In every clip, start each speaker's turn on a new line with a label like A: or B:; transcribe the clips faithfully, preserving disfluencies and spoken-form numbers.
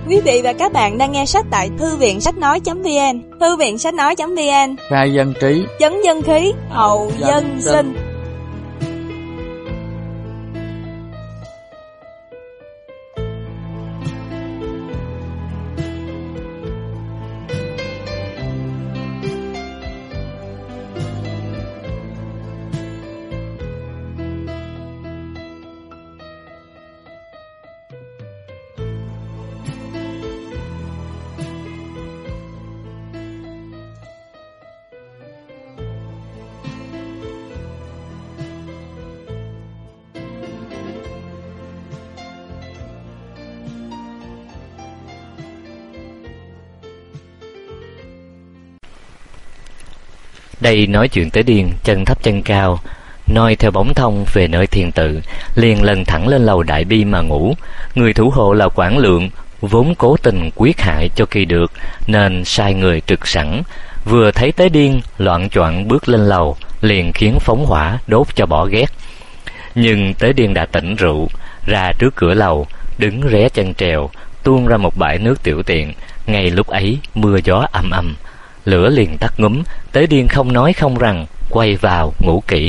A: Quý vị và các bạn đang nghe sách tại thư viện sách nói chấm vn. Thư viện sách nói chấm vn.
B: Khai dân trí,
A: Chấn dân khí, hậu dân sinh.
C: Đây nói chuyện tới điên, chân thấp chân cao, noi theo bóng thông về nơi thiền tự, liền lần thẳng lên lầu đại bi mà ngủ. Người thủ hộ là Quản Lượng, vốn cố tình quyết hại cho kỳ được, nên sai người trực sẵn. Vừa thấy Tế Điên loạng choạng bước lên lầu, liền khiến phóng hỏa đốt cho bỏ ghét. Nhưng Tế Điên đã tỉnh rượu, ra trước cửa lầu, đứng ré chân trèo, tuôn ra một bãi nước tiểu tiện. Ngay lúc ấy mưa gió âm âm, lửa liền tắt ngúm. Tế Điên không nói không rằng, quay vào ngủ kỹ.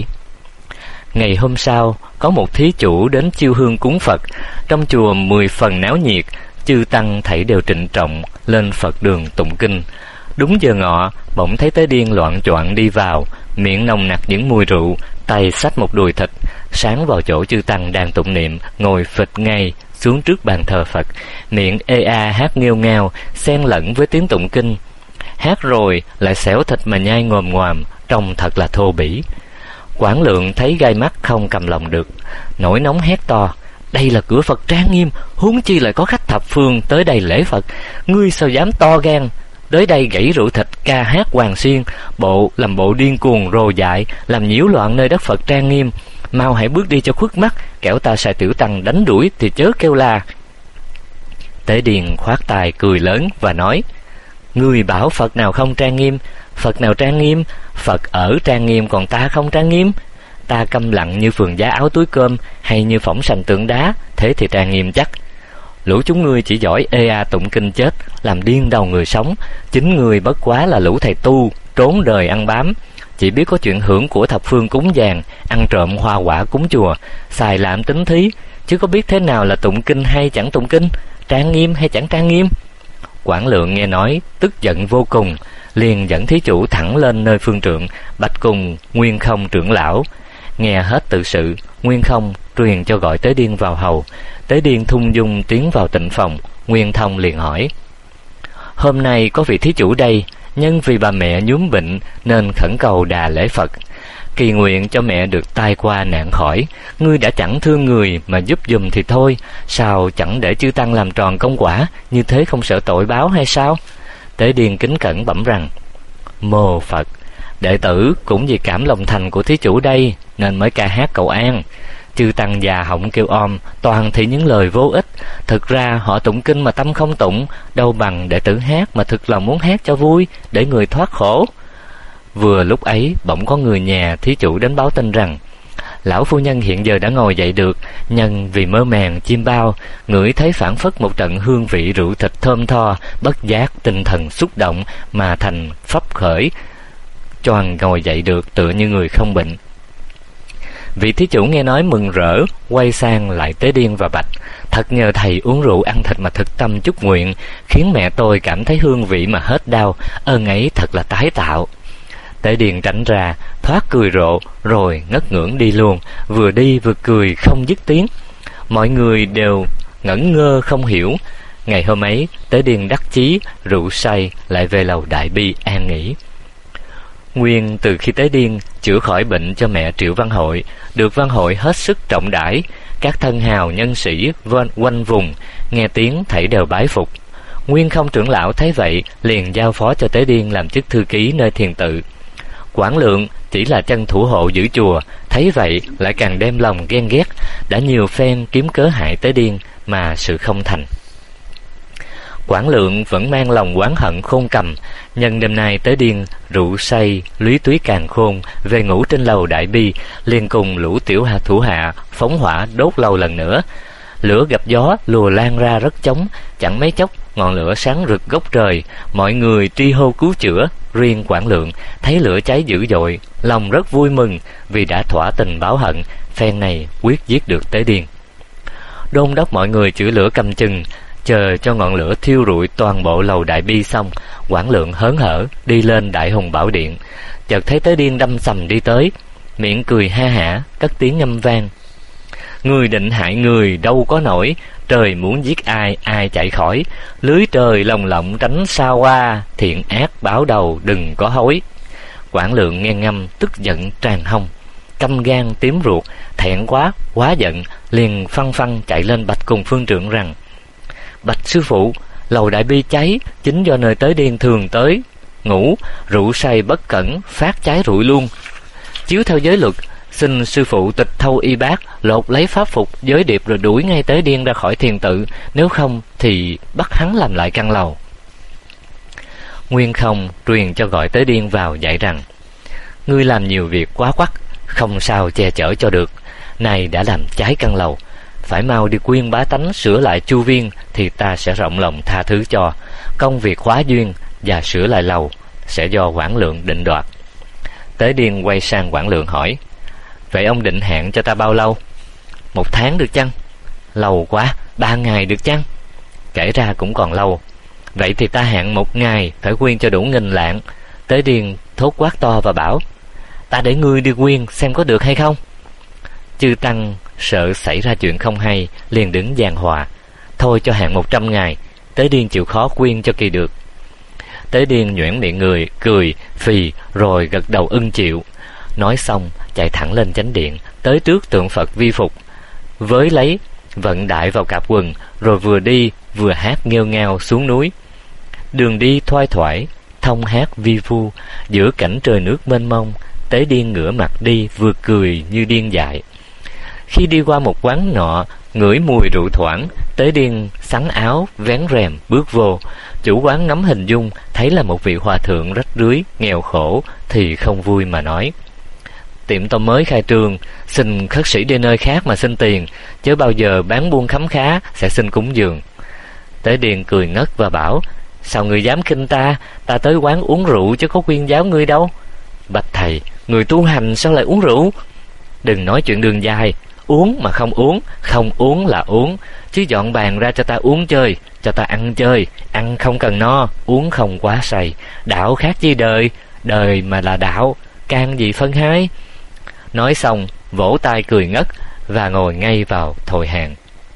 C: Ngày hôm sau, có một thí chủ đến chiêu hương cúng Phật. Trong chùa mười phần náo nhiệt, chư tăng thảy đều trịnh trọng lên Phật đường tụng kinh. Đúng giờ ngọ, bỗng thấy Tế Điên loạng choạng đi vào, miệng nồng nặc những mùi rượu, tay xách một đùi thịt, sáng vào chỗ chư tăng đang tụng niệm, ngồi phịch ngay xuống trước bàn thờ Phật, miệng ê a hát nghêu ngao, xen lẫn với tiếng tụng kinh. Hát rồi lại xẻo thịt mà nhai ngồm ngoàm, trông thật là thô bỉ. Quản Lượng thấy gai mắt không cầm lòng được, nổi nóng hét to: đây là cửa Phật trang nghiêm, huống chi lại có khách thập phương tới đây lễ Phật, ngươi sao dám to gan tới đây gãy rượu thịt, ca hát hoàng xiên, bộ làm bộ điên cuồng rồ dại, làm nhiễu loạn nơi đất Phật trang nghiêm. Mau hãy bước đi cho khuất mắt, kẻo ta sai tiểu tăng đánh đuổi thì chớ kêu la. Tế Điền khoát tay cười lớn và nói: ngươi bảo Phật nào không trang nghiêm? Phật nào trang nghiêm? Phật ở trang nghiêm, còn ta không trang nghiêm. Ta câm lặng như phường giá áo túi cơm, hay như phỏng sành tượng đá, thế thì trang nghiêm chắc. Lũ chúng ngươi chỉ giỏi ê a tụng kinh chết, làm điên đầu người sống. Chính ngươi bất quá là lũ thầy tu trốn đời ăn bám, chỉ biết có chuyện hưởng của thập phương cúng dường, ăn trộm hoa quả cúng chùa, xài lạm tính thí, chứ có biết thế nào là tụng kinh hay chẳng tụng kinh, trang nghiêm hay chẳng trang nghiêm. Quản Lượng nghe nói tức giận vô cùng, liền dẫn thí chủ thẳng lên nơi phương trượng, bạch cùng Nguyên Không trưởng lão. Nghe hết tự sự, Nguyên Không truyền cho gọi Tế Điên vào hầu. Tế Điên thung dung tiến vào tịnh phòng. Nguyên Thông liền hỏi: hôm nay có vị thí chủ đây, nhân vì bà mẹ nhuốm bệnh nên khẩn cầu đà lễ Phật, kỳ nguyện cho mẹ được tai qua nạn khỏi. Ngươi đã chẳng thương người mà giúp giùm thì thôi, sao chẳng để chư tăng làm tròn công quả, như thế không sợ tội báo hay sao? Tế Điên kính cẩn bẩm rằng: mô Phật, đệ tử cũng vì cảm lòng thành của thí chủ đây nên mới ca hát cầu an. Chư tăng già họng kêu om, toàn thì những lời vô ích. Thực ra họ tụng kinh mà tâm không tụng, đâu bằng đệ tử hát mà thực lòng muốn hát cho vui, để người thoát khổ. Vừa lúc ấy bỗng có người nhà thí chủ đến báo tin rằng lão phu nhân hiện giờ đã ngồi dậy được, nhân vì mơ màng chim bao, ngửi thấy phảng phất một trận hương vị rượu thịt thơm tho, bất giác tinh thần xúc động mà thành phấp khởi, choàng ngồi dậy được tựa như người không bệnh. Vị thí chủ nghe nói mừng rỡ, quay sang lại Tế Điên và bạch: thật nhờ thầy uống rượu ăn thịt mà thực tâm chúc nguyện, khiến mẹ tôi cảm thấy hương vị mà hết đau, ơn ấy thật là tái tạo. Tế Điền tránh ra, thoát cười rộ, rồi ngất ngưỡng đi luôn, vừa đi vừa cười không dứt tiếng. Mọi người đều ngẩn ngơ không hiểu. Ngày hôm ấy, Tế Điền đắc chí, rượu say, lại về lầu đại bi an nghỉ. Nguyên từ khi Tế Điên chữa khỏi bệnh cho mẹ Triệu Văn Hội, được Văn Hội hết sức trọng đãi, các thân hào nhân sĩ quanh vùng nghe tiếng thảy đều bái phục. Nguyên Không trưởng lão thấy vậy, liền giao phó cho Tế Điên làm chức thư ký nơi thiền tự. Quản Lượng chỉ là chân thủ hộ giữ chùa, thấy vậy lại càng đem lòng ghen ghét, đã nhiều phen kiếm cớ hại Tế Điên mà sự không thành. Quản Lượng vẫn mang lòng oán hận khôn cầm, nhân đêm nay Tế Điên rượu say lúy túy càng khôn, về ngủ trên lầu đại bi, liền cùng lũ tiểu hạ thủ hạ phóng hỏa đốt lầu lần nữa. Lửa gặp gió lùa lan ra rất chóng, chẳng mấy chốc ngọn lửa sáng rực gốc trời. Mọi người tri hô cứu chữa. Riêng Quảng Lượng thấy lửa cháy dữ dội, lòng rất vui mừng vì đã thỏa tình báo hận, phen này quyết giết được Tế Điên. Đôn đốc mọi người chữa lửa cầm chừng, chờ cho ngọn lửa thiêu rụi toàn bộ lầu Đại Bi xong, Quảng Lượng hớn hở đi lên Đại Hùng Bảo Điện. Chợt thấy Tế Điên đâm sầm đi tới, miệng cười ha hả, cất tiếng ngâm vang: người định hại người đâu có nổi, trời muốn giết ai ai chạy khỏi, lưới trời lồng lộng tránh xa qua, thiện ác báo đầu đừng có hối. Quảng Lượng nghe ngâm tức giận tràn hông, căm gan tím ruột, thẹn quá quá giận, liền phăng phăng chạy lên bạch cùng phương trượng rằng: bạch sư phụ, lầu Đại Bi cháy chính do nơi Tế Điên thường tới ngủ, rượu say bất cẩn phát cháy rụi luôn. Chiếu theo giới luật, xin sư phụ tịch thâu y bác, lột lấy pháp phục giới điệp rồi đuổi ngay Tế Điên ra khỏi thiền tự, nếu không thì bắt hắn làm lại căn lầu. Nguyên Không truyền cho gọi Tế Điên vào dạy rằng: ngươi làm nhiều việc quá quắt, không sao che chở cho được, này đã làm cháy căn lầu, phải mau đi khuyên bá tánh sửa lại chu viên thì ta sẽ rộng lòng tha thứ cho. Công việc hóa duyên và sửa lại lầu sẽ do Quảng Lượng định đoạt. Tế Điên quay sang Quảng Lượng hỏi: vậy ông định hạn cho ta bao lâu? Một tháng được chăng? Lâu quá, ba ngày được chăng? Kể ra cũng còn lâu. Vậy thì ta hạn một ngày, phải quyên cho đủ nghìn lạng. Tế Điên thốt quát to và bảo: ta để ngươi đi quyên xem có được hay không. Chư tăng sợ xảy ra chuyện không hay, liền đứng giàn hòa: thôi cho hạn một trăm ngày. Tế Điên chịu khó quyên cho kỳ được. Tế Điên nhoẻn miệng người cười phì rồi gật đầu ưng chịu. Nói xong chạy thẳng lên chánh điện, tới trước tượng Phật vi phục, với lấy vận đại vào cạp quần, rồi vừa đi vừa hát nghêu ngao xuống núi. Đường đi thoai thoải, thông hát vi vu, giữa cảnh trời nước mênh mông. Tế Điên ngửa mặt đi vừa cười như điên dại. Khi đi qua một quán nọ, ngửi mùi rượu thoảng, Tế Điên xắn áo vén rèm bước vô. Chủ quán ngắm hình dung thấy là một vị hòa thượng rách rưới nghèo khổ thì không vui mà nói: tiệm tôi mới khai trương, xin khất sĩ đi nơi khác mà xin tiền, chứ bao giờ bán buôn khấm khá sẽ xin cúng dường. Tế Điên cười ngất và bảo: sao người dám khinh ta? Ta tới quán uống rượu chứ có khuyên giáo ngươi đâu. Bạch thầy, người tu hành sao lại uống rượu? Đừng nói chuyện đường dài, uống mà không uống, không uống là uống, chứ dọn bàn ra cho ta uống chơi, cho ta ăn chơi, ăn không cần no, uống không quá say. Đạo khác chi đời, đời mà là đạo, can gì phân hai. Nói xong vỗ tay cười ngất và ngồi ngay vào thồi hàng.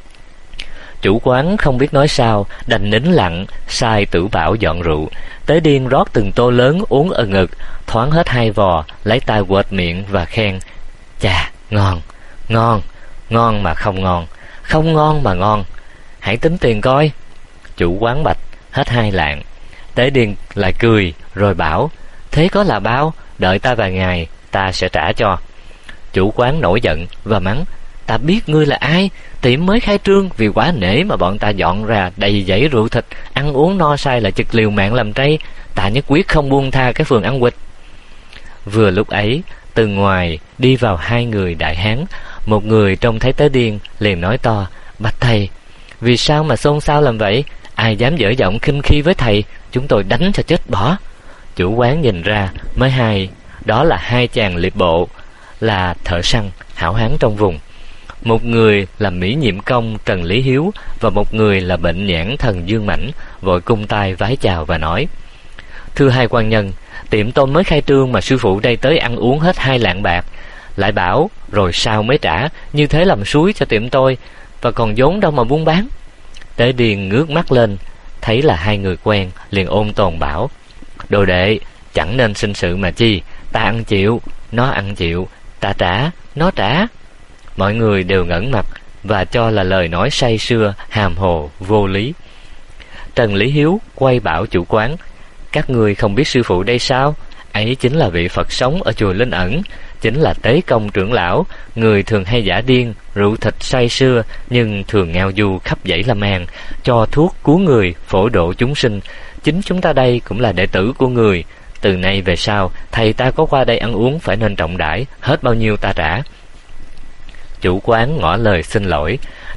C: Chủ quán không biết nói sao, đành nín lặng sai Tử Bảo dọn rượu. Tế Điên rót từng tô lớn uống ở ngực, thoáng hết hai vò, lấy tay quệt miệng và khen: chà, ngon, ngon, ngon mà không ngon, không ngon mà ngon, hãy tính tiền coi. Chủ quán bạch: hết hai lạng. Tế Điên lại cười rồi bảo: thế có là bao, đợi ta vài ngày ta sẽ trả cho. Chủ quán nổi giận và mắng: ta biết ngươi là ai, tiệm mới khai trương, vì quá nể mà bọn ta dọn ra đầy dãy rượu thịt, ăn uống no say là chực liều mạng làm trây, ta nhất quyết không buông tha cái phường ăn quỵt. Vừa lúc ấy, từ ngoài đi vào hai người đại hán. Một người trông thấy Tế Điên liền nói to: bạch thầy, vì sao mà xôn xao làm vậy? Ai dám dở giọng khinh khi với thầy, chúng tôi đánh cho chết bỏ. Chủ quán nhìn ra mới hay, đó là hai chàng liệp bộ, là thợ săn hảo hán trong vùng. Một người là Mỹ Nhiệm Công Trần Lý Hiếu, và một người là bệnh nhãn thần Dương Mãnh, vội cung tay vái chào và nói: thưa hai quan nhân, tiệm tôi mới khai trương mà sư phụ đây tới ăn uống hết hai lạng bạc, lại bảo rồi sao mới trả, như thế làm suối cho tiệm tôi, và còn vốn đâu mà buôn bán. Tế Điên ngước mắt lên, thấy là hai người quen, liền ôn tồn bảo: đồ đệ, chẳng nên sinh sự mà chi, ta ăn chịu, nó ăn chịu, ta trả, nó trả. Mọi người đều ngẩn mặt và cho là lời nói say sưa, hàm hồ, vô lý. Trần Lý Hiếu quay bảo chủ quán: các người không biết sư phụ đây sao? Ấy chính là vị Phật sống ở chùa Linh Ẩn, chính là Tế Công trưởng lão, người thường hay giả điên, rượu thịt say sưa, nhưng thường ngao du khắp dãy Lâm An, cho thuốc cứu người, phổ độ chúng sinh. Chính chúng ta đây cũng là đệ tử của người. Từ nay về sau, thầy ta có qua đây ăn uống phải nên trọng đãi, hết bao nhiêu ta trả. Chủ quán ngỏ lời xin lỗi,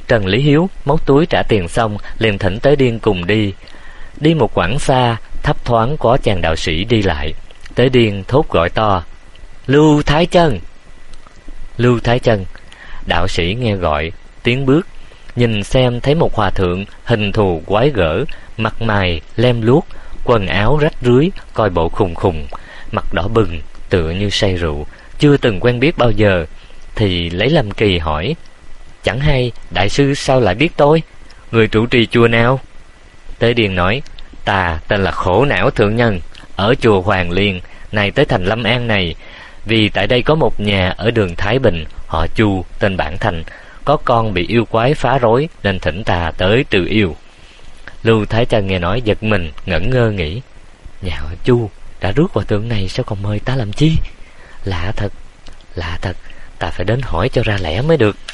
C: Trần Lý Hiếu móc túi trả tiền xong liền thỉnh Tế Điên cùng đi. Đi một quãng xa, thấp thoáng có chàng đạo sĩ đi lại. Tế Điên thốt gọi to: Lưu Thái Chân! Lưu Thái Chân! Đạo sĩ nghe gọi, tiến bước, nhìn xem thấy một hòa thượng hình thù quái gở, mặt mày lem luốc, quần áo rách rưới, coi bộ khùng khùng, mặt đỏ bừng, tựa như say rượu, chưa từng quen biết bao giờ, thì lấy làm kỳ hỏi: Chẳng hay đại sư sao lại biết tôi? Người trụ trì chùa nào? Tế Điên nói: Ta tên là Khổ Não Thượng Nhân, ở chùa Hoàng Liên, này tới thành Lâm An này. Vì tại đây có một nhà ở đường Thái Bình, họ Chu, tên Bản Thành, có con bị yêu quái phá rối, nên thỉnh ta tới trừ yêu. Lưu Thái Chân nghe nói giật mình, ngẩn ngơ nghĩ: Nhà họ Chu đã rước hòa thượng này, sao còn mời ta làm chi? Lạ thật, lạ thật, ta phải đến hỏi cho ra lẽ mới được.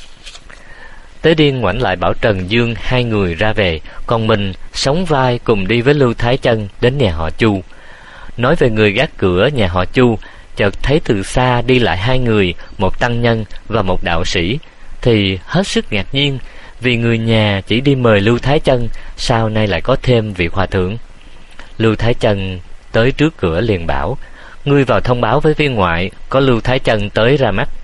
C: Tế Điên ngoảnh lại bảo Trần Dương hai người ra về, còn mình sóng vai cùng đi với Lưu Thái Chân đến nhà họ Chu. Nói về người gác cửa nhà họ Chu, chợt thấy từ xa đi lại hai người, một tăng nhân và một đạo sĩ, thì hết sức ngạc nhiên, vì người nhà chỉ đi mời Lưu Thái Chân, sao nay lại có thêm vị hòa thượng. Lưu Thái Chân tới trước cửa liền bảo: Ngươi vào thông báo với viên ngoại, có Lưu Thái Chân tới ra mắt.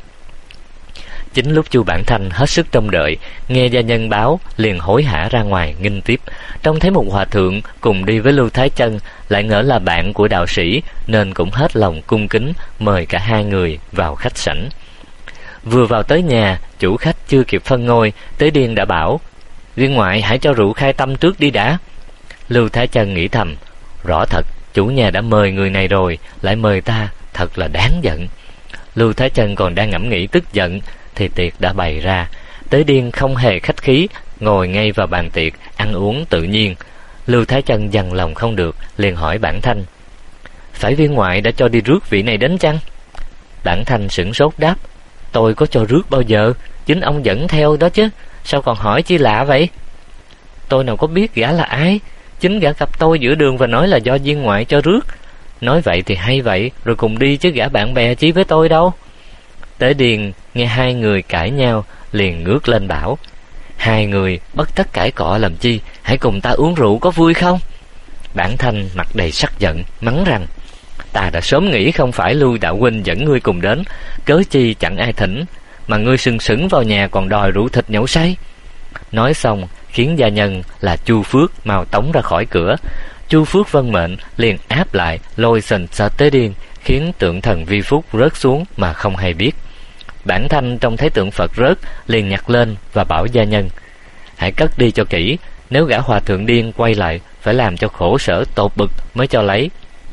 C: Chính lúc Chu Bản Thanh hết sức trông đợi, nghe gia nhân báo liền hối hả ra ngoài nghinh tiếp. Trông thấy một hòa thượng cùng đi với Lưu Thái Chân, lại ngỡ là bạn của đạo sĩ, nên cũng hết lòng cung kính mời cả hai người vào khách sảnh. Vừa vào tới nhà, chủ khách chưa kịp phân ngôi, Tế Điên đã bảo: Viên ngoại hãy cho rượu khai tâm trước đi đã. Lưu Thái Chân nghĩ thầm: Rõ thật, chủ nhà đã mời người này rồi, lại mời ta, thật là đáng giận. Lưu Thái Chân còn đang ngẫm nghĩ tức giận, thì tiệc đã bày ra. Tế Điên không hề khách khí, ngồi ngay vào bàn tiệc, ăn uống tự nhiên. Lưu Thái Chân dằn lòng không được, liền hỏi Bản Thanh: Phải viên ngoại đã cho đi rước vị này đến chăng? Bản Thanh sửng sốt đáp: Tôi có cho rước bao giờ, chính ông dẫn theo đó chứ, sao còn hỏi chi lạ vậy? Tôi nào có biết gã là ai, chính gã gặp tôi giữa đường và nói là do viên ngoại cho rước. Nói vậy thì hay vậy, rồi cùng đi chứ gã bạn bè chí với tôi đâu. Tế Điền nghe hai người cãi nhau, liền ngước lên bảo: Hai người bất tất cãi cọ làm chi, hãy cùng ta uống rượu có vui không? Bản Thanh mặt đầy sắc giận, mắng rằng: Ta đã sớm nghĩ không phải Lưu đạo huynh dẫn ngươi cùng đến, cớ chi chẳng ai thỉnh, mà ngươi sừng sững vào nhà còn đòi rượu thịt nhậu say. Nói xong khiến gia nhân là Chu Phước mau tống ra khỏi cửa. Chu Phước vâng mệnh, liền áp lại lôi sình sợ Tế Điên, khiến tượng thần vi phúc rớt xuống mà không hay biết. Bản Thanh trông thấy tượng Phật rớt, liền nhặt lên và bảo gia nhân: Hãy cất đi cho kỹ, nếu gã hòa thượng điên quay lại, phải làm cho khổ sở tột bực mới cho lấy.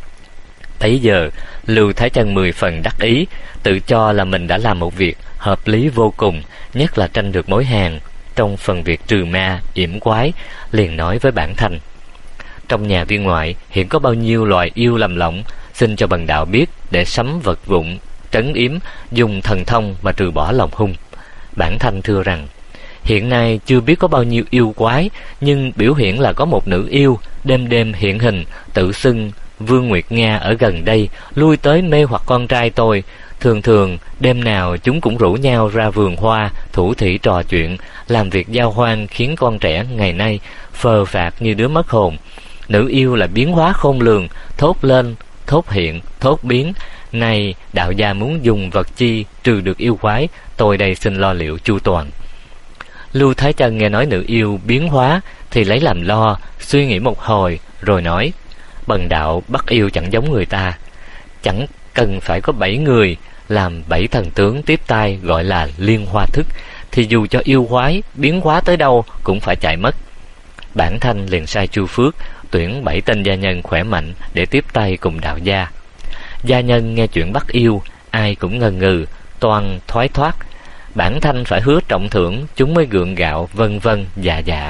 C: Bấy giờ Lưu Thái Chân mười phần đắc ý, tự cho là mình đã làm một việc hợp lý vô cùng, nhất là tranh được mối hàng trong phần việc trừ ma yểm quái, liền nói với Bản Thanh: Trong nhà viên ngoại hiện có bao nhiêu loài yêu lầm lộng, xin cho bần đạo biết để sắm vật vụn, trấn yếm, dùng thần thông mà trừ bỏ lòng hung. Bản Thanh thưa rằng: Hiện nay chưa biết có bao nhiêu yêu quái, nhưng biểu hiện là có một nữ yêu đêm đêm hiện hình, tự xưng Vương Nguyệt Nga ở gần đây, lui tới mê hoặc con trai tôi. Thường thường đêm nào chúng cũng rủ nhau ra vườn hoa, thủ thỉ trò chuyện, làm việc giao hoan, khiến con trẻ ngày nay phờ phạc như đứa mất hồn. Nữ yêu là biến hóa khôn lường, thốt lên, thốt hiện, thốt biến. Này đạo gia muốn dùng vật chi trừ được yêu quái, tôi đây xin lo liệu chu toàn. Lưu Thái Chân nghe nói nữ yêu biến hóa thì lấy làm lo, suy nghĩ một hồi rồi nói: Bần đạo bắt yêu chẳng giống người ta, chẳng cần phải có bảy người làm bảy thần tướng tiếp tay gọi là liên hoa thức, thì dù cho yêu quái biến hóa tới đâu cũng phải chạy mất. Bản Thanh liền sai Chu Phước tuyển bảy tên gia nhân khỏe mạnh để tiếp tay cùng đạo gia. Gia nhân nghe chuyện bắt yêu, ai cũng ngần ngừ, toàn thoái thoát. Bản Thanh phải hứa trọng thưởng, chúng mới gượng gạo vân vân dạ dạ.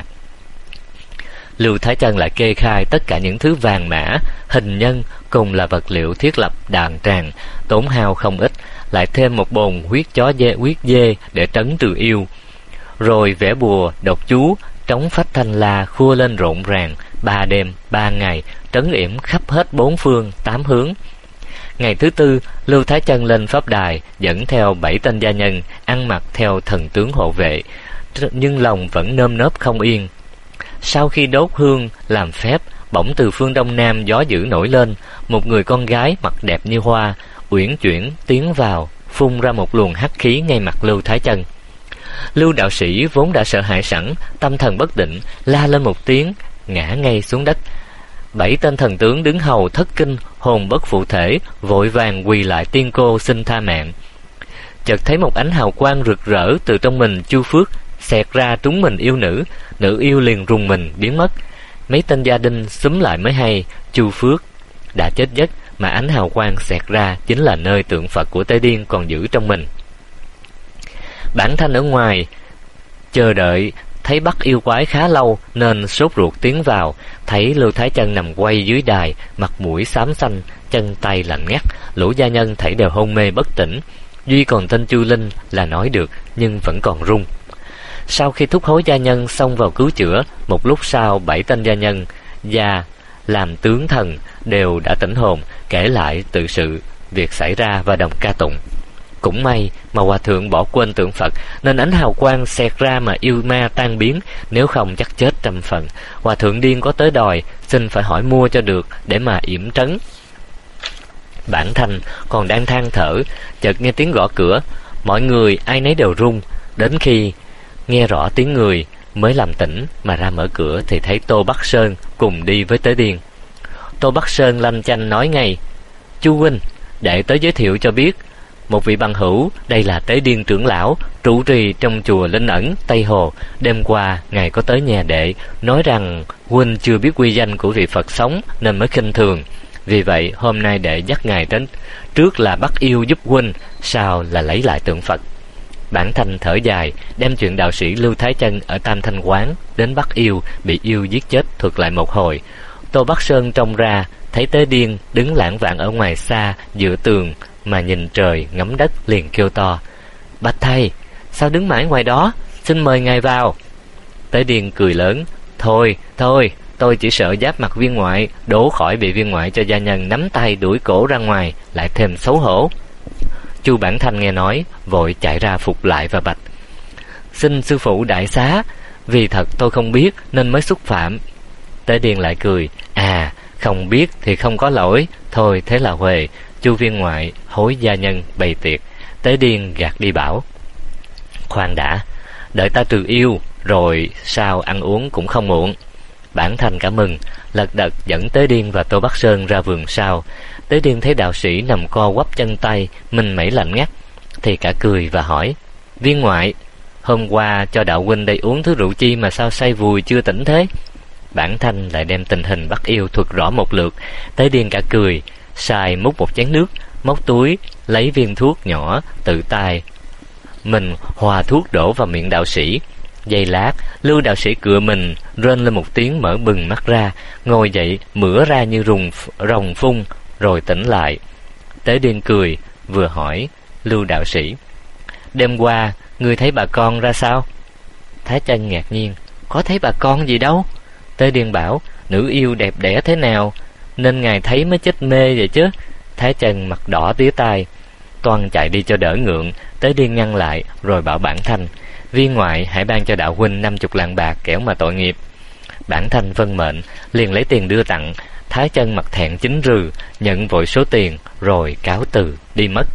C: Lưu Thái Chân lại kê khai tất cả những thứ vàng mã, hình nhân cùng là vật liệu thiết lập đàn tràng, tốn hao không ít, lại thêm một bồn huyết chó dê, huyết dê để trấn trừ yêu. Rồi vẽ bùa, đọc chú, trống phách thanh la khua lên rộn ràng, ba đêm, ba ngày, trấn yểm khắp hết bốn phương, tám hướng. Ngày thứ tư, Lưu Thái Chân lên pháp đài, dẫn theo bảy tên gia nhân, ăn mặc theo thần tướng hộ vệ. nhưng lòng vẫn nơm nớp không yên. Sau khi đốt hương làm phép, bỗng từ phương đông nam gió dữ nổi lên, một người con gái mặt đẹp như hoa, uyển chuyển tiến vào, phun ra một luồng hắc khí ngay mặt Lưu Thái Chân. Lưu đạo sĩ vốn đã sợ hãi sẵn, tâm thần bất định, la lên một tiếng, ngã ngay xuống đất. Bảy tên thần tướng đứng hầu thất kinh, hồn bất phụ thể, vội vàng quỳ lại tiên cô xin tha mạng. Chợt thấy một ánh hào quang rực rỡ từ trong mình Chu Phước xẹt ra trúng mình yêu nữ, nữ yêu liền rùng mình biến mất. Mấy tên gia đình xúm lại mới hay Chu Phước đã chết giấc, mà ánh hào quang xẹt ra chính là nơi tượng Phật của Tế Điên còn giữ trong mình. Bản Thanh ở ngoài chờ đợi thấy bắt yêu quái khá lâu nên sốt ruột tiến vào, thấy Lưu Thái Chân nằm quay dưới đài, mặt mũi xám xanh, chân tay lạnh ngắt, lũ gia nhân thảy đều hôn mê bất tỉnh, duy còn tên Chu Linh là nói được nhưng vẫn còn run. Sau khi thúc hối gia nhân xông vào cứu chữa, một lúc sau bảy tên gia nhân gia làm tướng thần đều đã tỉnh hồn, kể lại tự sự việc xảy ra và đồng ca tụng. Cũng may mà hòa thượng bỏ quên tượng Phật nên ánh hào quang xẹt ra mà yêu ma tan biến, nếu không chắc chết trăm phần. Hòa thượng điên có tới đòi xin phải hỏi mua cho được để mà yểm trấn. Bản Thanh còn đang than thở, chợt nghe tiếng gõ cửa, mọi người ai nấy đều run, đến khi nghe rõ tiếng người mới làm tỉnh mà ra mở cửa thì thấy Tô Bắc Sơn cùng đi với Tế Điên. Tô Bắc Sơn lanh chanh nói ngay: "Chu huynh, đệ tới giới thiệu cho biết, một vị bằng hữu, đây là Tế Điên trưởng lão, trụ trì trong chùa Linh Ẩn Tây Hồ. Đêm qua ngài có tới nhà đệ, nói rằng huynh chưa biết quy danh của vị Phật sống nên mới khinh thường. Vì vậy hôm nay đệ dắt ngài đến, trước là bắt yêu giúp huynh, sau là lấy lại tượng Phật." Bản Thanh thở dài, đem chuyện đạo sĩ Lưu Thái Chân ở Tam Thanh Quán đến bắt yêu, bị yêu giết chết thuật lại một hồi. Tô Bắc Sơn trông ra thấy Tế Điên đứng lãng vạng ở ngoài xa giữa tường mà nhìn trời ngắm đất, liền kêu to: "Bạch thầy, sao đứng mãi ngoài đó, xin mời ngài vào." Tế Điên cười lớn: Thôi, thôi, tôi chỉ sợ giáp mặt viên ngoại, đổ khỏi bị viên ngoại cho gia nhân nắm tay đuổi cổ ra ngoài, lại thêm xấu hổ." Chu Bản Thanh nghe nói, vội chạy ra phục lại và bạch: "Xin sư phụ đại xá, vì thật tôi không biết nên mới xúc phạm." Tế Điên lại cười: "À, không biết thì không có lỗi, thôi thế là huề." Chu viên ngoại hối gia nhân bày tiệc. Tế Điên gạt đi bảo: "Khoan đã, đợi ta trừ yêu, rồi sao ăn uống cũng không muộn." Bản Thanh cả mừng, lật đật dẫn Tế Điên và Tô Bắc Sơn ra vườn sau. Tế Điên thấy đạo sĩ nằm co quắp chân tay, mình mẩy lạnh ngắt, thì cả cười và hỏi: "Viên ngoại, hôm qua cho đạo huynh đây uống thứ rượu chi mà sao say vùi chưa tỉnh thế?" Bản Thanh lại đem tình hình bắt yêu thuật rõ một lượt. Tế Điên cả cười, xài múc một chén nước, móc túi lấy viên thuốc nhỏ, tự tay mình hòa thuốc đổ vào miệng đạo sĩ. Giây lát, Lưu đạo sĩ cựa mình rên lên một tiếng, mở bừng mắt ra, ngồi dậy mửa ra như rùng rồng phun, rồi tỉnh lại. Tế Điên cười, vừa hỏi Lưu đạo sĩ: "Đêm qua ngươi thấy bà con ra sao?" Thái Chân ngạc nhiên: "Có thấy bà con gì đâu." Tế Điên bảo: "Nữ yêu đẹp đẽ thế nào nên ngài thấy mới chết mê vậy chứ?" Thái Chân mặt đỏ tía tai, toan chạy đi cho đỡ ngượng. Tế Điên ngăn lại, rồi bảo Bản Thanh: "Viên ngoại hãy ban cho đạo huynh năm chục lạng bạc, kẻo mà tội nghiệp." Bản Thanh vâng mệnh, liền lấy tiền đưa tặng. Thái Chân mặt thẹn chính rừ, nhận vội số tiền, rồi cáo từ đi mất.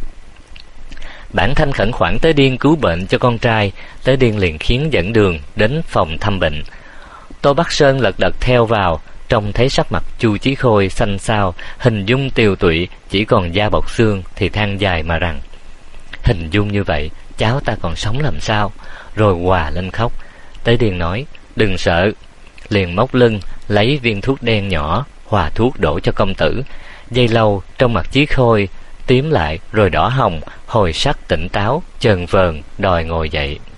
C: Bản Thanh khẩn khoản Tế Điên cứu bệnh cho con trai. Tế Điên liền khiến dẫn đường đến phòng thăm bệnh. Tô Bắc Sơn lật đật theo vào, trông thấy sắc mặt Chu Chí Khôi xanh xao, hình dung tiều tụy, chỉ còn da bọc xương, thì than dài mà rằng: "Hình dung như vậy, cháu ta còn sống làm sao?" Rồi hòa lên khóc. Tế Điên nói: "Đừng sợ." Liền móc lưng lấy viên thuốc đen nhỏ, hòa thuốc đổ cho công tử. Giây lâu, trong mặt Chí Khôi tím lại rồi đỏ hồng, hồi sắc tỉnh táo, chờn vờn đòi ngồi dậy.